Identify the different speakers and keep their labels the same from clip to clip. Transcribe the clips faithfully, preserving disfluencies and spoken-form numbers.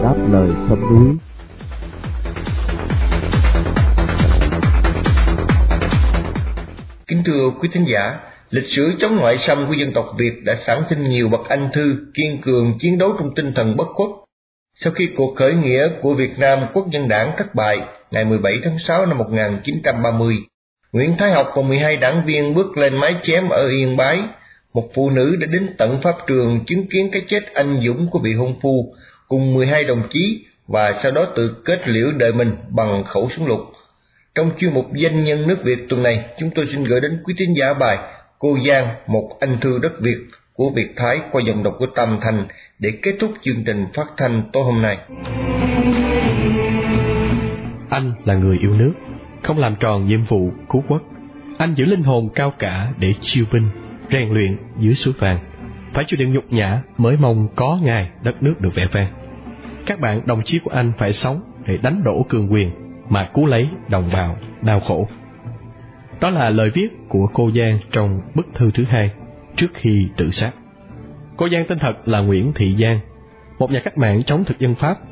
Speaker 1: đáp lời sông núi.
Speaker 2: Kính thưa quý thính giả, lịch sử chống ngoại xâm của dân tộc Việt đã sản sinh nhiều bậc anh thư kiên cường chiến đấu trong tinh thần bất khuất. Sau khi cuộc khởi nghĩa của Việt Nam Quốc dân đảng thất bại ngày mười bảy tháng sáu năm một nghìn chín trăm ba mươi, Nguyễn Thái Học và mười hai đảng viên bước lên mái chém ở Yên Bái. Một phụ nữ đã đến tận pháp trường chứng kiến cái chết anh dũng của vị hôn phu cùng mười hai đồng chí và sau đó tự kết liễu đời mình bằng khẩu súng lục. Trong chuyên mục Danh nhân nước Việt tuần này, chúng tôi xin gửi đến quý thính giả bài Cô Giang, một anh thư đất Việt của Việt Thái qua giọng đọc của Tâm Thành để kết thúc chương trình phát thanh tối hôm nay.
Speaker 3: Anh là người yêu nước, không làm tròn nhiệm vụ cứu quốc. Anh giữ linh hồn cao cả để chiêu binh, rèn luyện dưới suối vàng. Phải chịu đựng nhục nhã mới mong có ngày đất nước được vẻ vang. Các bạn đồng chí của anh phải sống để đánh đổ cường quyền mà cứu lấy đồng bào đau khổ. Đó là lời viết của cô Giang trong bức thư thứ hai trước khi tự sát. Cô Giang tên thật là Nguyễn Thị Giang, một nhà cách mạng chống thực dân Pháp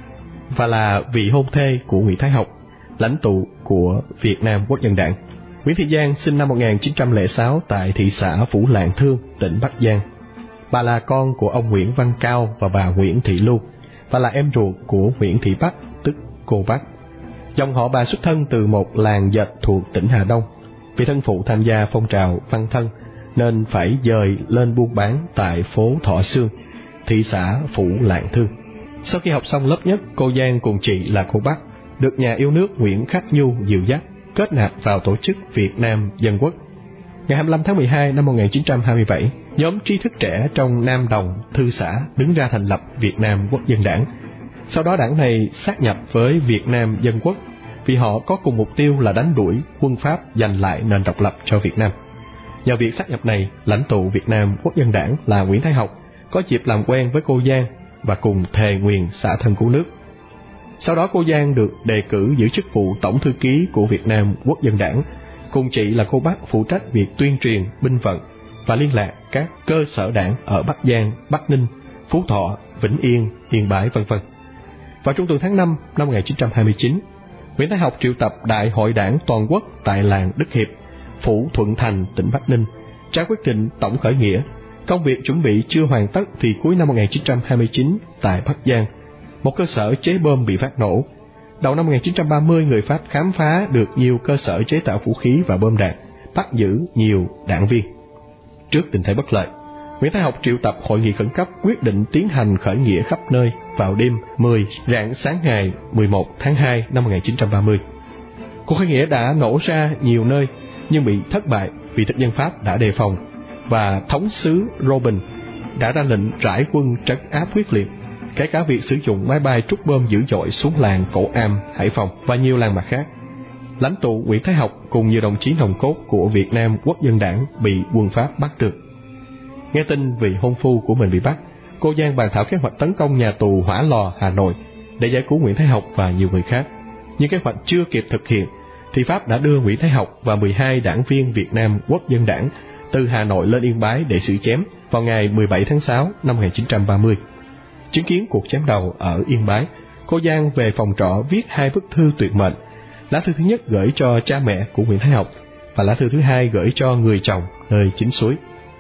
Speaker 3: và là vị hôn thê của Nguyễn Thái Học, lãnh tụ của Việt Nam Quốc dân đảng. Nguyễn Thị Giang sinh năm một nghìn chín trăm lẻ sáu tại thị xã Phủ Lạng Thương, tỉnh Bắc Giang. Bà là con của ông Nguyễn Văn Cao và bà Nguyễn Thị Lưu và là em ruột của Nguyễn Thị Bắc, tức cô Bắc. Dòng họ bà xuất thân từ một làng dệt thuộc tỉnh Hà Đông. Vì thân phụ tham gia phong trào văn thân nên phải dời lên buôn bán tại phố Thọ Sương, thị xã Phủ Lạng Thương. Sau khi học xong lớp nhất, cô Giang cùng chị là cô Bắc được nhà yêu nước Nguyễn Khắc Nhu dìu dắt kết nạp vào tổ chức Việt Nam Dân Quốc. Ngày hai mươi lăm tháng mười hai năm một nghìn chín trăm hai mươi bảy, nhóm trí thức trẻ trong Nam Đồng Thư xã đứng ra thành lập Việt Nam Quốc dân đảng. Sau đó đảng này sát nhập với Việt Nam Dân Quốc vì họ có cùng mục tiêu là đánh đuổi quân Pháp giành lại nền độc lập cho Việt Nam. Nhờ việc sát nhập này, lãnh tụ Việt Nam Quốc dân đảng là Nguyễn Thái Học có dịp làm quen với cô Giang và cùng thề nguyền xả thân cứu nước. Sau đó cô Giang được đề cử giữ chức vụ tổng thư ký của Việt Nam Quốc dân đảng, cùng chị là cô Bắc phụ trách việc tuyên truyền, binh vận và liên lạc các cơ sở đảng ở Bắc Giang, Bắc Ninh, Phú Thọ, Vĩnh Yên, Yên Bái vân vân. Vào trung tuần tháng năm năm một nghìn chín trăm hai mươi chín, Nguyễn Thái Học triệu tập Đại hội Đảng toàn quốc tại làng Đức Hiệp, phủ Thuận Thành, tỉnh Bắc Ninh, ra quyết định tổng khởi nghĩa. Công việc chuẩn bị chưa hoàn tất thì cuối năm một nghìn chín trăm hai mươi chín tại Bắc Giang, một cơ sở chế bom bị phát nổ. Đầu năm một nghìn chín trăm ba mươi, người Pháp khám phá được nhiều cơ sở chế tạo vũ khí và bom đạn, bắt giữ nhiều đảng viên. Trước tình thế bất lợi, Nguyễn Thái Học triệu tập hội nghị khẩn cấp quyết định tiến hành khởi nghĩa khắp nơi vào đêm mười rạng sáng ngày mười một tháng hai năm một nghìn chín trăm ba mươi. Cuộc khởi nghĩa đã nổ ra nhiều nơi nhưng bị thất bại vì thực dân Pháp đã đề phòng và thống sứ Robin đã ra lệnh rải quân trấn áp quyết liệt, kể cả việc sử dụng máy bay trút bom dữ dội xuống làng Cổ Am, Hải Phòng và nhiều làng mạc khác. Lãnh tụ Nguyễn Thái Học cùng nhiều đồng chí nòng cốt của Việt Nam Quốc dân đảng bị quân Pháp bắt được. Nghe tin vị hôn phu của mình bị bắt, cô Giang bàn thảo kế hoạch tấn công nhà tù Hỏa Lò, Hà Nội để giải cứu Nguyễn Thái Học và nhiều người khác. Nhưng kế hoạch chưa kịp thực hiện thì Pháp đã đưa Nguyễn Thái Học và mười hai đảng viên Việt Nam Quốc dân đảng từ Hà Nội lên Yên Bái để xử chém vào ngày mười bảy tháng sáu năm một nghìn chín trăm ba mươi. Chứng kiến cuộc chém đầu ở Yên Bái, cô Giang về phòng trọ viết hai bức thư tuyệt mệnh. Lá thư thứ nhất gửi cho cha mẹ của Nguyễn Thái Học và lá thư thứ hai gửi cho người chồng nơi chính suối.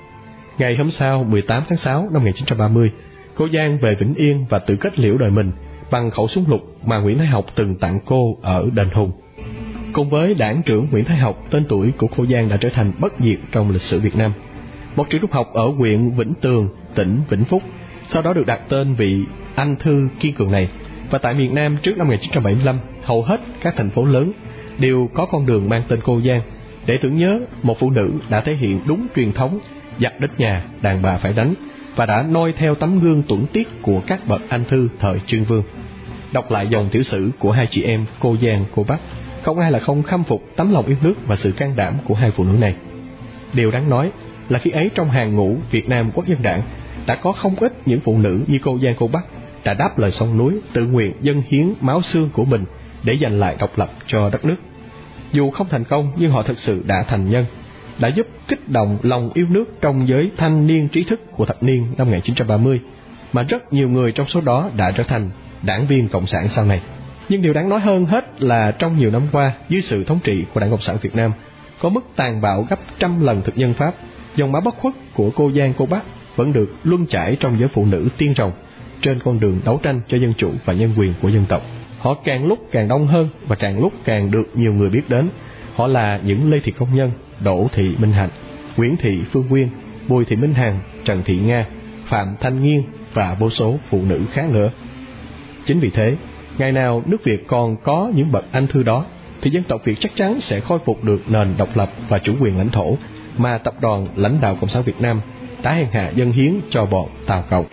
Speaker 3: Ngày hôm sau, mười tám tháng sáu năm một nghìn chín trăm ba mươi, cô Giang về Vĩnh Yên và tự kết liễu đời mình bằng khẩu súng lục mà Nguyễn Thái Học từng tặng cô ở Đền Hùng. Cùng với đảng trưởng Nguyễn Thái Học, tên tuổi của cô Giang đã trở thành bất diệt trong lịch sử Việt Nam. Một trường trung học ở huyện Vĩnh Tường, tỉnh Vĩnh Phúc, sau đó được đặt tên vị anh thư kiên cường này. Và tại miền Nam trước năm một nghìn chín trăm bảy mươi lăm, hầu hết các thành phố lớn đều có con đường mang tên cô Giang để tưởng nhớ một phụ nữ đã thể hiện đúng truyền thống giặc đến nhà đàn bà phải đánh và đã noi theo tấm gương tuẫn tiết của các bậc anh thư thời Trương Vương. Đọc lại dòng tiểu sử của hai chị em cô Giang, cô Bắc, không ai là không khâm phục tấm lòng yêu nước và sự can đảm của hai phụ nữ này. Điều đáng nói là khi ấy trong hàng ngũ Việt Nam Quốc dân đảng đã có không ít những phụ nữ như cô Giang, cô Bắc đã đáp lời sông núi, tự nguyện dâng hiến máu xương của mình để giành lại độc lập cho đất nước. Dù không thành công nhưng họ thực sự đã thành nhân, đã giúp kích động lòng yêu nước trong giới thanh niên trí thức của thập niên năm một nghìn chín trăm ba mươi mà rất nhiều người trong số đó đã trở thành đảng viên Cộng sản sau này. Nhưng điều đáng nói hơn hết là trong nhiều năm qua, dưới sự thống trị của Đảng Cộng sản Việt Nam, có mức tàn bạo gấp trăm lần thực dân Pháp, dòng máu bất khuất của cô Giang cô Bắc vẫn được luân chảy trong giới phụ nữ tiên rồng trên con đường đấu tranh cho dân chủ và nhân quyền của dân tộc. Họ càng lúc càng đông hơn và càng lúc càng được nhiều người biết đến. Họ là những Lê Thị Công Nhân, Đỗ Thị Minh Hạnh, Nguyễn Thị Phương Quyên, Bùi Thị Minh Hằng, Trần Thị Nga, Phạm Thanh Nghiên và vô số phụ nữ khác nữa. Chính vì thế, ngày nào nước Việt còn có những bậc anh thư đó, thì dân tộc Việt chắc chắn sẽ khôi phục được nền độc lập và chủ quyền lãnh thổ mà tập đoàn lãnh đạo Cộng sản Việt Nam đã hèn hạ dâng hiến cho bọn Tàu Cộng.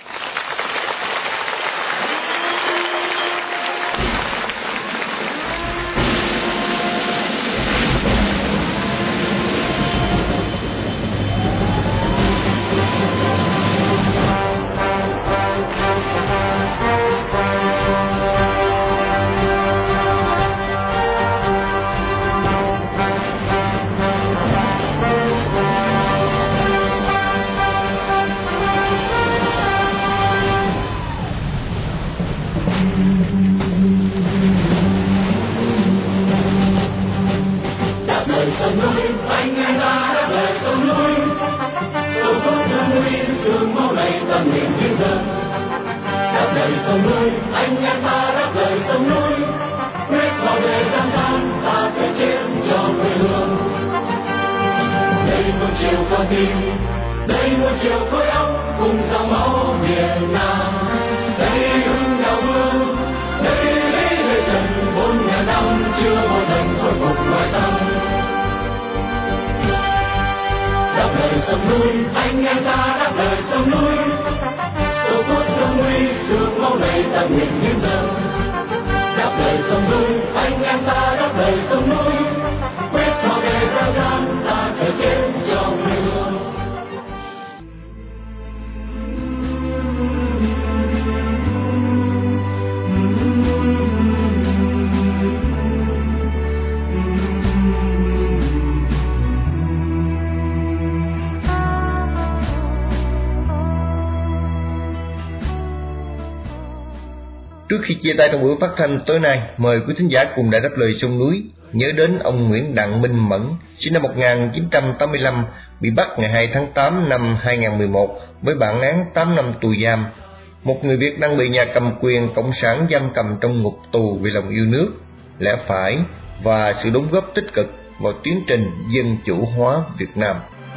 Speaker 2: Trước khi chia tay trong buổi phát thanh tối nay, mời quý thính giả cùng Đài Đáp Lời Sông Núi nhớ đến ông Nguyễn Đặng Minh Mẫn, sinh năm một nghìn chín trăm tám mươi lăm, bị bắt ngày hai tháng tám năm hai nghìn không trăm mười một với bản án tám năm tù giam. Một người Việt đang bị nhà cầm quyền Cộng sản giam cầm trong ngục tù vì lòng yêu nước, lẽ phải và sự đóng góp tích cực vào tiến trình dân chủ hóa Việt Nam.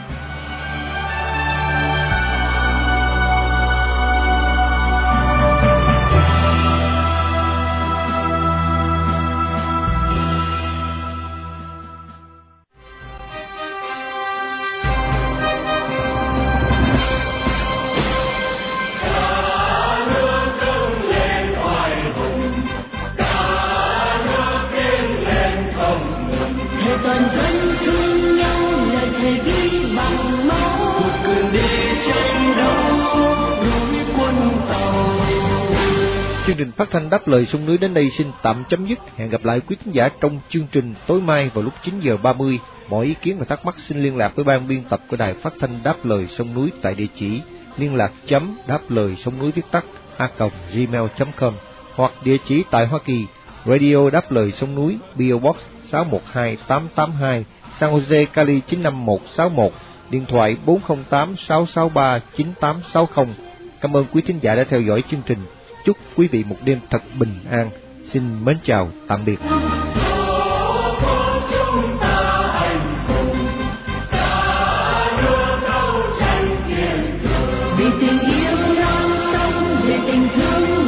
Speaker 1: Chương trình phát thanh Đáp Lời Sông Núi đến đây xin tạm chấm dứt. Hẹn gặp lại quý thính giả trong chương trình tối mai vào lúc chín giờ ba mươi. Mọi ý kiến và thắc mắc xin liên lạc với ban biên tập của Đài Phát thanh Đáp Lời Sông Núi tại địa chỉ liên lạc chấm đáp lời sông núi viết tắt a còng gmail chấm com hoặc địa chỉ tại Hoa Kỳ, Radio Đáp Lời Sông Núi, pê ô Box sáu một hai tám tám hai, San Jose, Cali chín năm một sáu một, điện thoại bốn không tám sáu sáu ba chín tám sáu không. Cảm ơn quý thính giả đã theo dõi chương trình. Chúc quý vị một đêm thật bình an. Xin mến chào, tạm biệt.
Speaker 4: Vì tình yêu non sông, vì tình thương